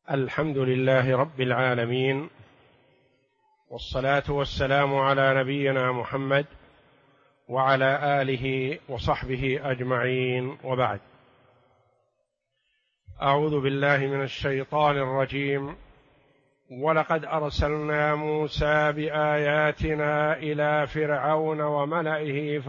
الحمد لله رب العالمين، والصلاة والسلام على نبينا محمد وعلى آله وصحبه أجمعين، وبعد. أعوذ بالله من الشيطان الرجيم. ولقد أرسلنا موسى بآياتنا إلى فرعون وملئه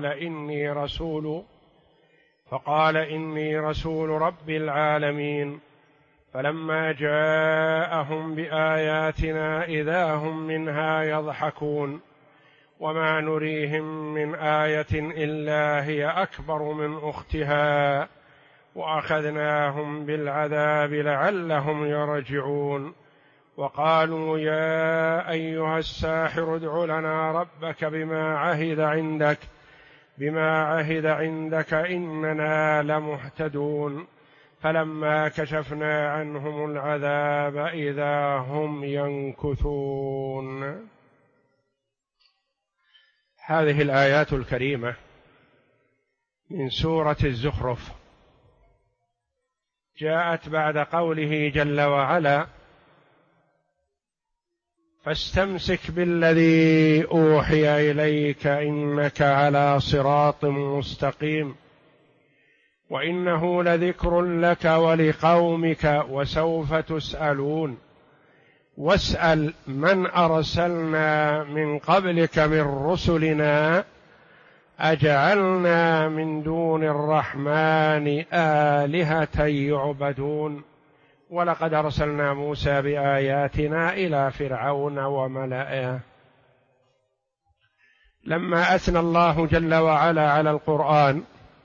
فقال إني رسول رب العالمين. فلما جاءهم بآياتنا إذا هم منها يضحكون وما نريهم من آية إلا هي أكبر من أختها وأخذناهم بالعذاب لعلهم يرجعون. وقالوا يا أيها الساحر ادع لنا ربك بما عهد عندك إننا لمهتدون. فلما كشفنا عنهم العذاب إذا هم ينكثون. هذه الآيات الكريمة من سورة الزخرف جاءت بعد قوله جل وعلا: فاستمسك بالذي أوحي إليك إنك على صراط مستقيم وإنه لذكر لك ولقومك وسوف تسألون. واسأل من أرسلنا من قبلك من رسلنا أجعلنا من دون الرحمن آلهة يعبدون. ولقد أرسلنا موسى بآياتنا إلى فرعون وملئه. لما أثنى الله جل وعلا على القرآن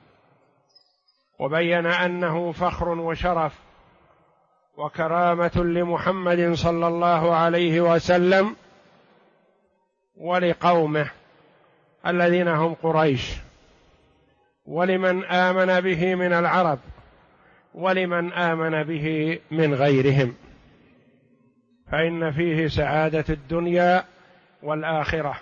وبين أنه فخر وشرف وكرامة لمحمد صلى الله عليه وسلم ولقومه الذين هم قريش، ولمن آمن به من العرب ولمن آمن به من غيرهم، فإن فيه سعادة الدنيا والآخرة.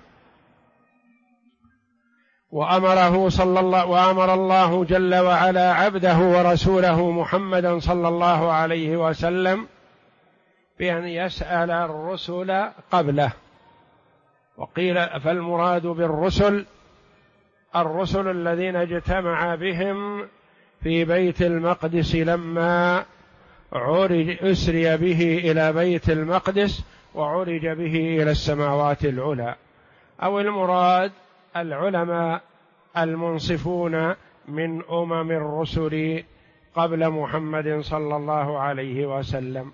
وأمر الله جل وعلا عبده ورسوله محمدا صلى الله عليه وسلم بأن يسأل الرسل قبله. وقيل فالمراد بالرسل الرسل الذين اجتمع بهم في بيت المقدس لما أسري به إلى بيت المقدس وعرج به إلى السماوات العلى، أو المراد العلماء المنصفون من الرسل قبل محمد صلى الله عليه وسلم.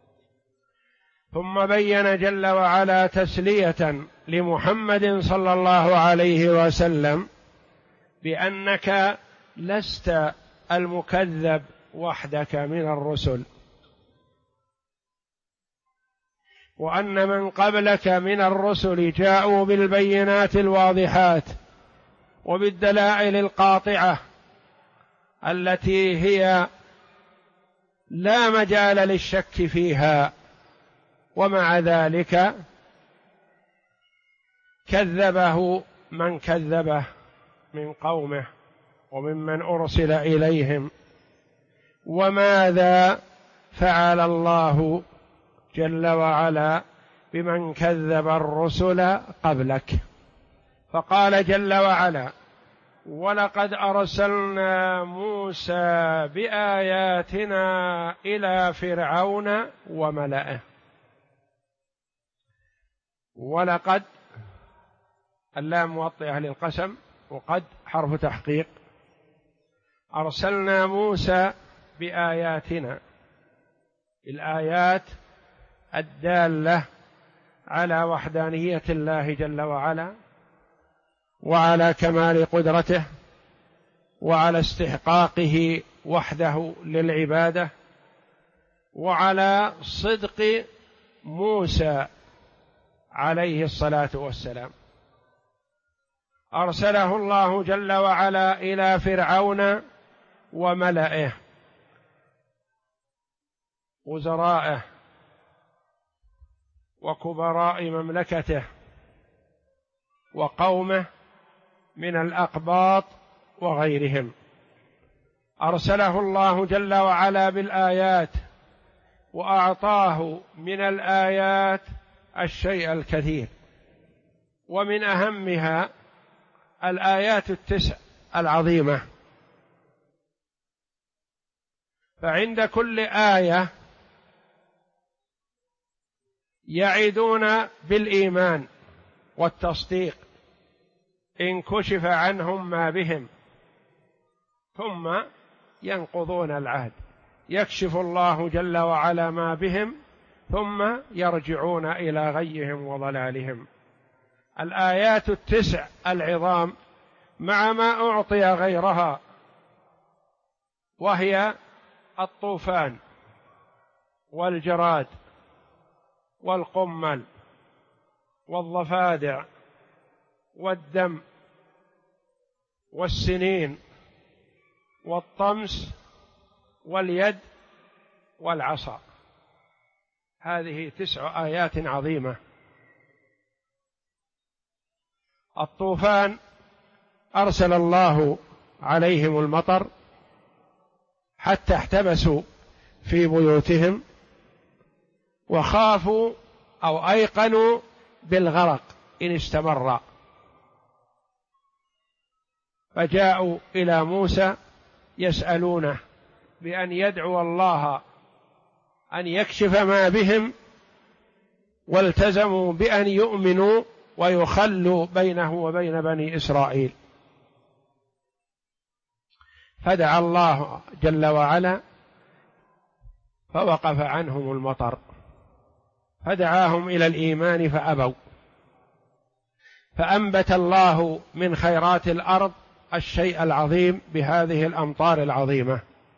ثم بين جل وعلا تسلية لمحمد صلى الله عليه وسلم بأنك لست المكذب وحدك من الرسل، وأن من قبلك من الرسل جاءوا بالبينات الواضحات وبالدلائل القاطعة التي هي لا مجال للشك فيها، ومع ذلك كذبه من كذبه من قومه وممن أرسل إليهم. وماذا فعل الله جل وعلا بمن كذب الرسل قبلك؟ فقال جل وعلا: ولقد أرسلنا موسى بآياتنا إلى فرعون وملئه. ولقد اللام موطئة للقسم، وقد حرف تحقيق. أرسلنا موسى بآياتنا، الآيات الدالة على وحدانية الله جل وعلا وعلى كمال قدرته وعلى استحقاقه وحده للعبادة وعلى صدق موسى عليه الصلاة والسلام. أرسله الله جل وعلا إلى فرعون وملئه، وزرائه وكبراء مملكته وقومه من الأقباط وغيرهم. أرسله الله جل وعلا بالآيات وأعطاه من الآيات الشيء الكثير، ومن أهمها الآيات التسع العظيمة. فعند كل آية يعدون بالإيمان والتصديق إن كشف عنهم ما بهم، ثم ينقضون العهد، يكشف الله جل وعلا ما بهم ثم يرجعون إلى غيهم وضلالهم. الآيات التسع العظام مع ما أعطي غيرها، وهي الطوفان والجراد والقمل والضفادع والدم والسنين والطمس واليد والعصا. هذه 9 آيات عظيمة. الطوفان أرسل الله عليهم المطر حتى احتبسوا في بيوتهم، وخافوا أو أيقنوا بالغرق إن استمر، فجاءوا إلى موسى يسألونه بأن يدعو الله أن يكشف ما بهم، والتزموا بأن يؤمنوا ويخلوا بينه وبين بني إسرائيل. فدعا الله جل وعلا فوقف عنهم المطر، فدعاهم إلى الإيمان فأبوا، فأنبت الله من خيرات الأرض الشيء العظيم بهذه الأمطار العظيمة،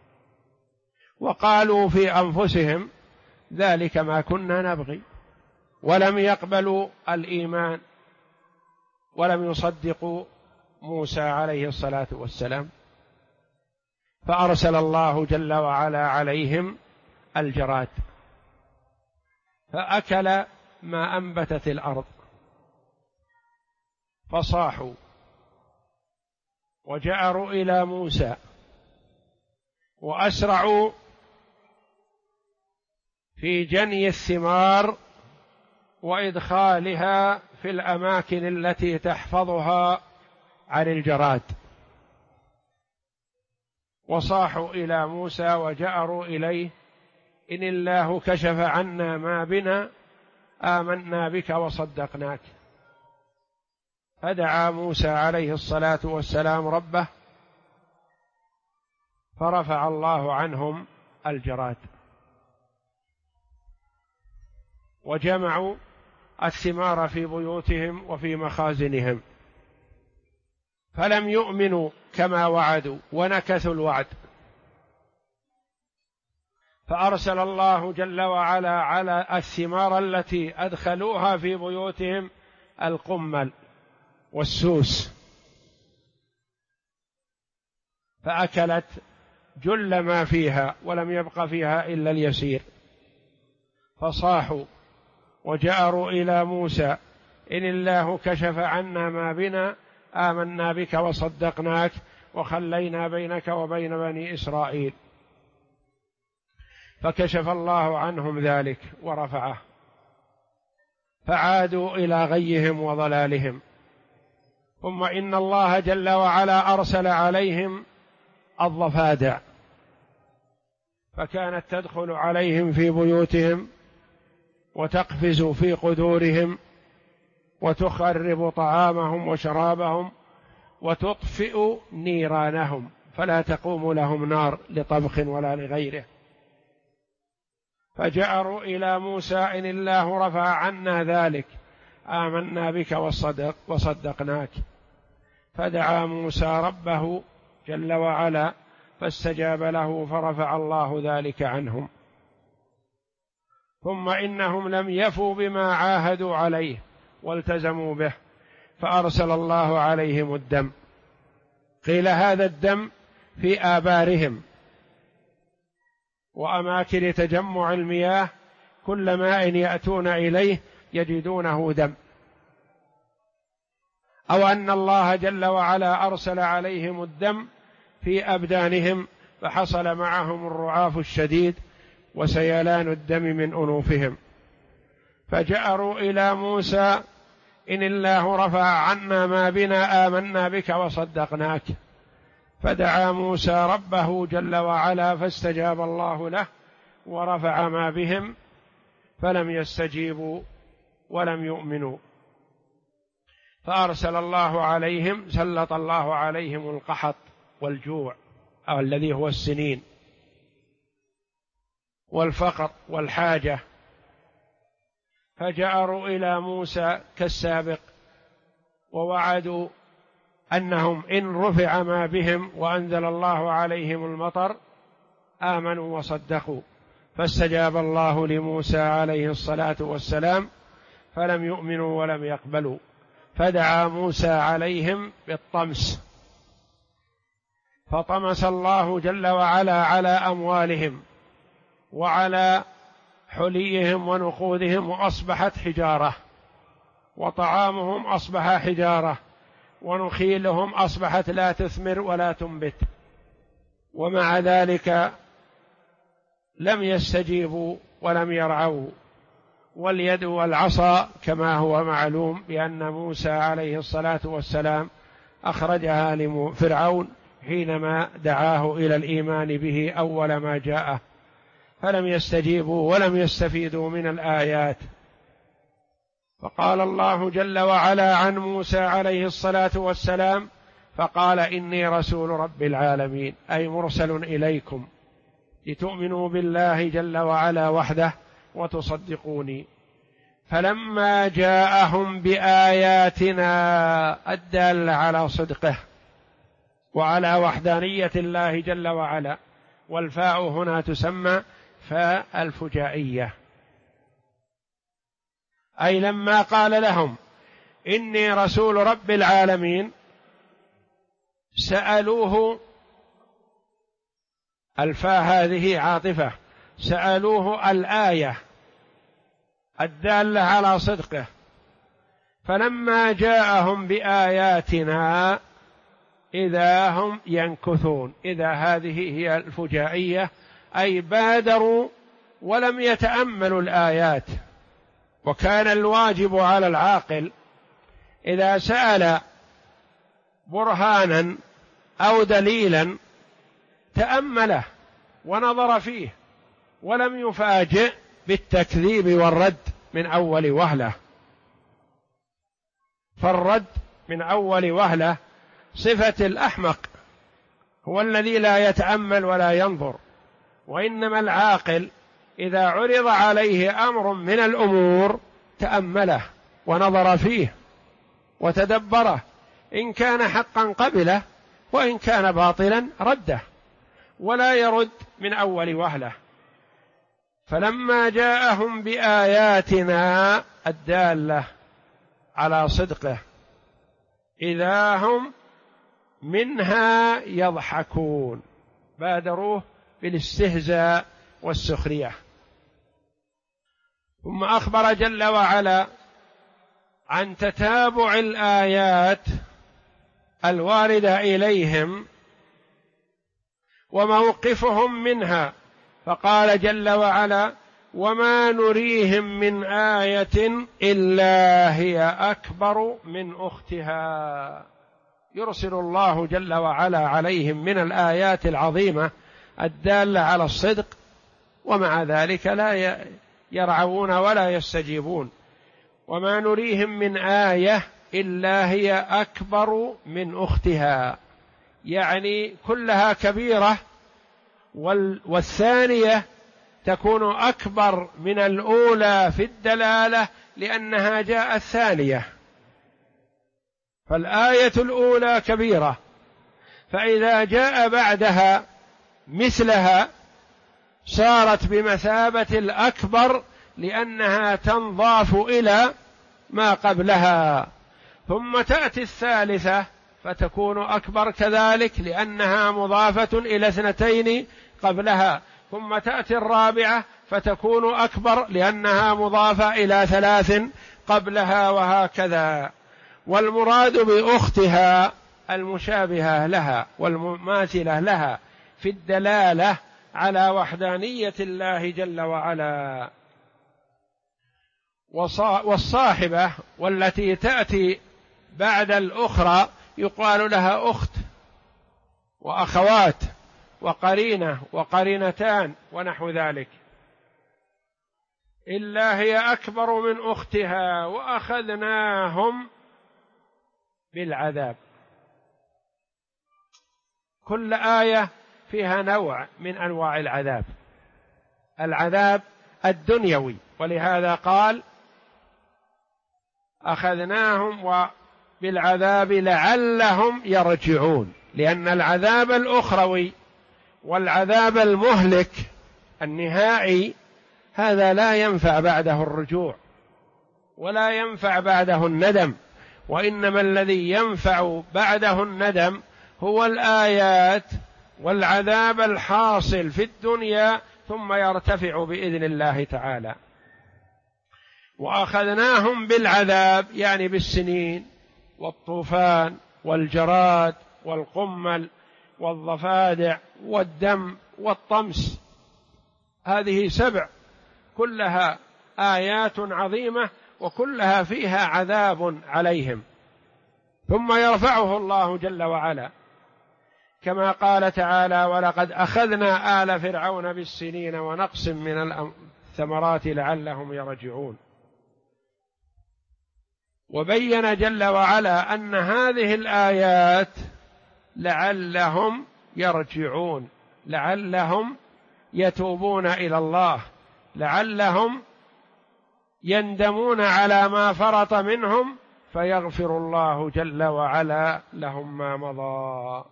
وقالوا في أنفسهم ذلك ما كنا نبغي، ولم يقبلوا الإيمان ولم يصدقوا موسى عليه الصلاة والسلام، فأرسل الله جل وعلا عليهم الجراد فأكل ما أنبتت الأرض، فصاحوا وجأروا إلى موسى وأسرعوا في جني الثمار وإدخالها في الأماكن التي تحفظها عن الجراد، وصاحوا إلى موسى وجأروا إليه إن الله كشف عنا ما بنا آمنا بك وصدقناك. فدعا موسى عليه الصلاة والسلام ربه فرفع الله عنهم الجراد، وجمعوا الثمار في بيوتهم وفي مخازنهم، فلم يؤمنوا كما وعدوا ونكثوا الوعد، فأرسل الله جل وعلا على الثمار التي أدخلوها في بيوتهم القمل والسوس، فأكلت جل ما فيها ولم يبق فيها إلا اليسير، فصاحوا وجأروا إلى موسى إن الله كشف عنا ما بنا آمنا بك وصدقناك وخلينا بينك وبين بني إسرائيل، فكشف الله عنهم ذلك ورفعه، فعادوا إلى غيهم وضلالهم. ثم إن الله جل وعلا أرسل عليهم الضفادع، فكانت تدخل عليهم في بيوتهم وتقفز في قدورهم وتخرب طعامهم وشرابهم وتطفئ نيرانهم، فلا تقوم لهم نار لطبخ ولا لغيره. فجأروا إلى موسى إن الله رفع عنا ذلك آمنا بك وصدقناك. فدعا موسى ربه جل وعلا فاستجاب له فرفع الله ذلك عنهم. ثم إنهم لم يفوا بما عاهدوا عليه والتزموا به، فأرسل الله عليهم الدم. قيل هذا الدم في آبارهم وأماكن تجمع المياه، كل ماء يأتون إليه يجدونه دم، أو أن الله جل وعلا أرسل عليهم الدم في أبدانهم، فحصل معهم الرعاف الشديد وسيلان الدم من أنوفهم. فجأروا إلى موسى: إن الله رفع عنا ما بنا آمنا بك وصدقناك. فدعا موسى ربه جل وعلا فاستجاب الله له ورفع ما بهم، فلم يستجيبوا ولم يؤمنوا، فأرسل الله عليهم، سلط الله عليهم القحط والجوع أو الذي هو السنين، والفقر والحاجة. فجأروا إلى موسى كالسابق ووعدوا أنهم إن رفع ما بهم وأنزل الله عليهم المطر آمنوا وصدقوا، فاستجاب الله لموسى عليه الصلاة والسلام فلم يؤمنوا ولم يقبلوا، فدعا موسى عليهم بالطمس، فطمس الله جل وعلا على أموالهم وعلى حليهم ونقودهم، وأصبحت حجارة، وطعامهم أصبح حجارة، ونخيلهم أصبحت لا تثمر ولا تنبت، ومع ذلك لم يستجيبوا ولم يرعوا. واليد والعصا كما هو معلوم بأن موسى عليه الصلاة والسلام أخرجها لفرعون حينما دعاه إلى الإيمان به أول ما جاءه، فلم يستجيبوا ولم يستفيدوا من الآيات. فقال الله جل وعلا عن موسى عليه الصلاة والسلام: فقال إني رسول رب العالمين، أي مرسل إليكم لتؤمنوا بالله جل وعلا وحده وتصدقوني. فلما جاءهم بآياتنا الدالة على صدقه وعلى وحدانية الله جل وعلا، والفاء هنا تسمى فاء الفجائية، أي لما قال لهم إني رسول رب العالمين سألوه، الفاء هذه عاطفة، سألوه الآية الدالة على صدقه. فلما جاءهم بآياتنا إذا هم ينكثون، إذا هذه هي الفجائية، أي بادروا ولم يتأملوا الآيات. وكان الواجب على العاقل إذا سأل برهانا أو دليلا تأمله ونظر فيه، ولم يفاجئ بالتكذيب والرد من أول وهلة. فالرد من أول وهلة صفة الأحمق، هو الذي لا يتأمل ولا ينظر. وإنما العاقل إذا عرض عليه أمر من الأمور تأمله ونظر فيه وتدبره، إن كان حقا قبله، وإن كان باطلا رده، ولا يرد من أول وهلة. فلما جاءهم بآياتنا الدالة على صدقه إذا هم منها يضحكون، بادروه بالاستهزاء والسخرية. ثم أخبر جل وعلا عن تتابع الآيات الواردة إليهم وموقفهم منها، فقال جل وعلا: وما نريهم من آية إلا هي أكبر من أختها. يرسل الله جل وعلا عليهم من الآيات العظيمة الدالة على الصدق، ومع ذلك لا يرعون ولا يستجيبون. وما نريهم من آية إلا هي أكبر من أختها، يعني كلها كبيرة، والثانية تكون أكبر من الأولى في الدلالة لأنها جاءت ثانية. فالآية الأولى كبيرة، فإذا جاء بعدها مثلها صارت بمثابة الأكبر لأنها تنضاف إلى ما قبلها. ثم تأتي الثالثة فتكون أكبر كذلك لأنها مضافة إلى اثنتين قبلها. ثم تأتي الرابعة فتكون أكبر لأنها مضافة إلى ثلاث قبلها، وهكذا. والمراد بأختها المشابهة لها والمماثلة لها في الدلالة على وحدانية الله جل وعلا. والصاحبة والتي تأتي بعد الأخرى يقال لها أخت وأخوات وقرينة وقرينتان ونحو ذلك، إلا هي أكبر من أختها وأخذناهم بالعذاب. كل آية فيها نوع من أنواع العذاب، العذاب الدنيوي، ولهذا قال أخذناهم بالعذاب لعلهم يرجعون، لأن العذاب الأخروي والعذاب المهلك النهائي هذا لا ينفع بعده الرجوع ولا ينفع بعده الندم، وإنما الذي ينفع بعده الندم هو الآيات والعذاب الحاصل في الدنيا ثم يرتفع بإذن الله تعالى. وأخذناهم بالعذاب يعني بالسنين والطوفان والجراد والقمل والضفادع والدم والطمس، هذه 7 كلها آيات عظيمة وكلها فيها عذاب عليهم، ثم يرفعه الله جل وعلا كما قال تعالى ولقد أخذنا آل فرعون بالسنين ونقص من الثمرات لعلهم يرجعون. وبين جل وعلا أن هذه الآيات لعلهم يرجعون، لعلهم يتوبون إلى الله، لعلهم يندمون على ما فرط منهم فيغفر الله جل وعلا لهم ما مضى.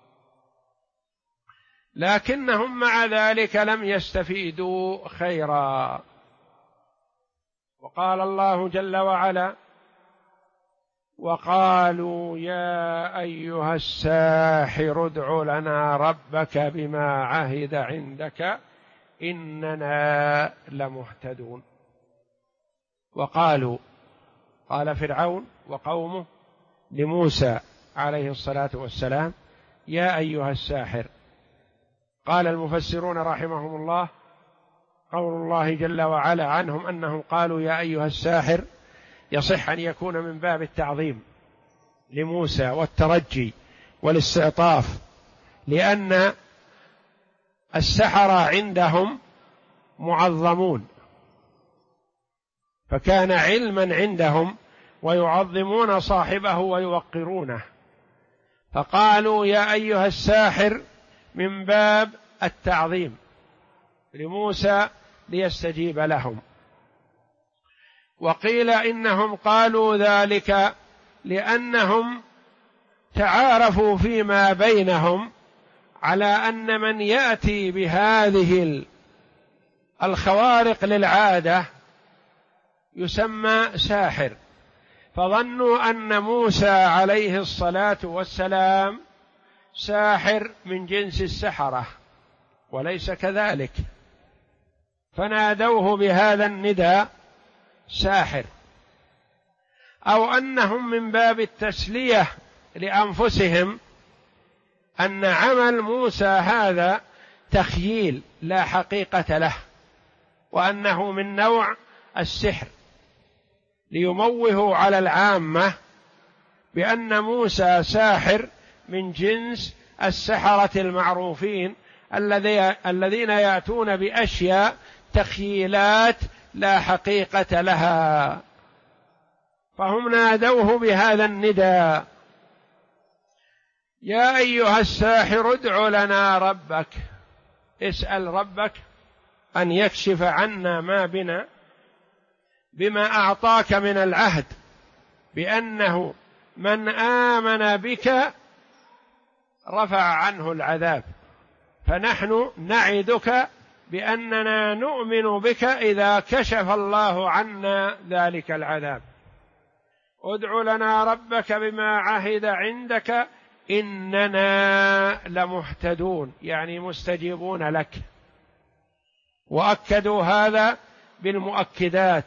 لكنهم مع ذلك لم يستفيدوا خيرا. وقال الله جل وعلا وقالوا يا أيها الساحر ادع لنا ربك بما عهد عندك إننا لمهتدون. وقالوا، قال فرعون وقومه لموسى عليه الصلاة والسلام يا أيها الساحر. قال المفسرون رحمهم الله قول الله جل وعلا عنهم أنهم قالوا يا أيها الساحر يصح أن يكون من باب التعظيم لموسى والترجي والاستعطاف، لأن السحرة عندهم معظمون، فكان علما عندهم ويعظمون صاحبه ويوقرونه، فقالوا يا أيها الساحر من باب التعظيم لموسى ليستجيب لهم. وقيل إنهم قالوا ذلك لأنهم تعارفوا فيما بينهم على أن من يأتي بهذه الخوارق للعادة يسمى ساحر، فظنوا أن موسى عليه الصلاة والسلام ساحر من جنس السحرة، وليس كذلك، فنادوه بهذا النداء ساحر، أو أنهم من باب التسلية لأنفسهم أن عمل موسى هذا تخييل لا حقيقة له، وأنه من نوع السحر، ليموهوا على العامة بأن موسى ساحر من جنس السحرة المعروفين الذين يأتون بأشياء تخييلات لا حقيقة لها، فهم نادوه بهذا النداء يا أيها الساحر ادع لنا ربك، اسأل ربك أن يكشف عنا ما بنا بما أعطاك من العهد بأنه من آمن بك رفع عنه العذاب، فنحن نعدك بأننا نؤمن بك إذا كشف الله عنا ذلك العذاب. ادع لنا ربك بما عهد عندك إننا لمهتدون، يعني مستجيبون لك. وأكدوا هذا بالمؤكدات،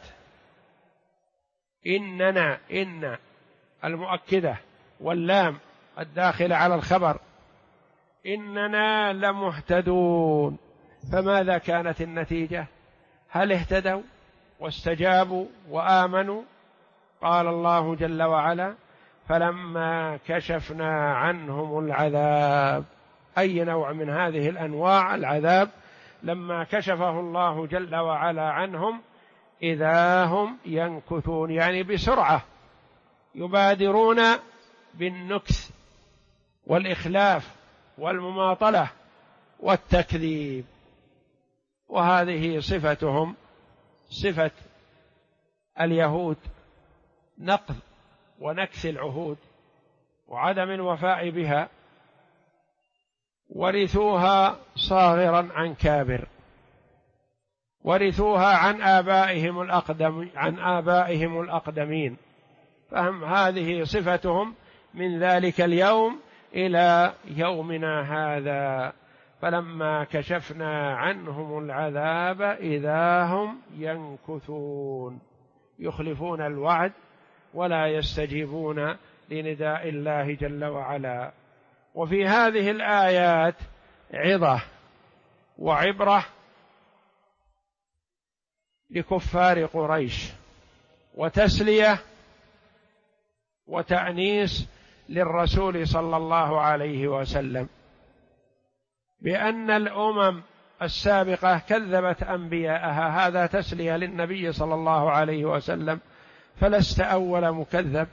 إننا إن المؤكدة واللام الداخلة على الخبر، إننا لمهتدون، فماذا كانت النتيجة؟ هل اهتدوا واستجابوا وآمنوا؟ قال الله جل وعلا: فلما كشفنا عنهم العذاب. أي نوع من هذه الأنواع العذاب لما كشفه الله جل وعلا عنهم إذا هم ينكثون، يعني بسرعة يبادرون بالنكث والإخلاف والمماطلة والتكذيب. وهذه صفتهم، صفة اليهود، نقض ونكث العهود وعدم الوفاء بها، ورثوها صاغرا عن كابر، ورثوها عن آبائهم الأقدمين، فهم هذه صفتهم من ذلك اليوم إلى يومنا هذا. فلما كشفنا عنهم العذاب إذا هم ينكثون، يخلفون الوعد ولا يستجيبون لنداء الله جل وعلا. وفي هذه الآيات عظة وعبرة لكفار قريش، وتسلية وتأنيس للرسول صلى الله عليه وسلم، بأن الأمم السابقة كذبت أنبياءها، هذا تسلية للنبي صلى الله عليه وسلم، فلست أول مكذب،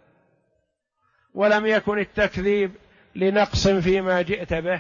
ولم يكن التكذيب لنقص فيما جئت به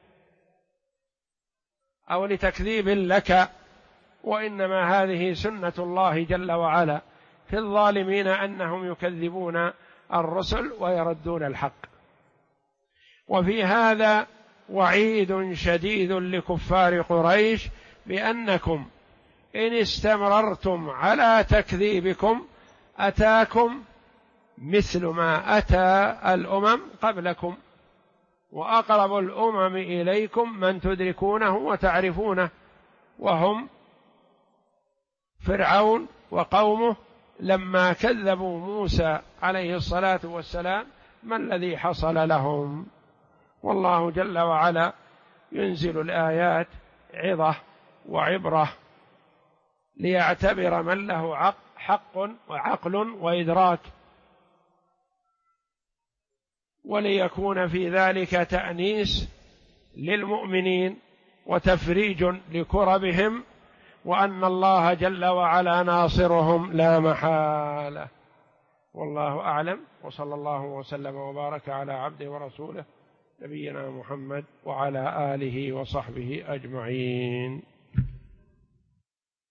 أو لتكذيب لك، وإنما هذه سنة الله جل وعلا في الظالمين أنهم يكذبون الرسل ويردون الحق. وفي هذا وعيد شديد لكفار قريش بأنكم إن استمررتم على تكذيبكم أتاكم مثل ما أتى الأمم قبلكم، وأقرب الأمم إليكم من تدركونه وتعرفونه، وهم فرعون وقومه لما كذبوا موسى عليه الصلاة والسلام، ما الذي حصل لهم؟ والله جل وعلا ينزل الآيات عظة وعبرة ليعتبر من له حق وعقل وإدراك، وليكون في ذلك تأنيس للمؤمنين وتفريج لكربهم، وأن الله جل وعلا ناصرهم لا محالة. والله أعلم، وصلى الله وسلم وبارك على عبده ورسوله نبينا محمد وعلى آله وصحبه أجمعين.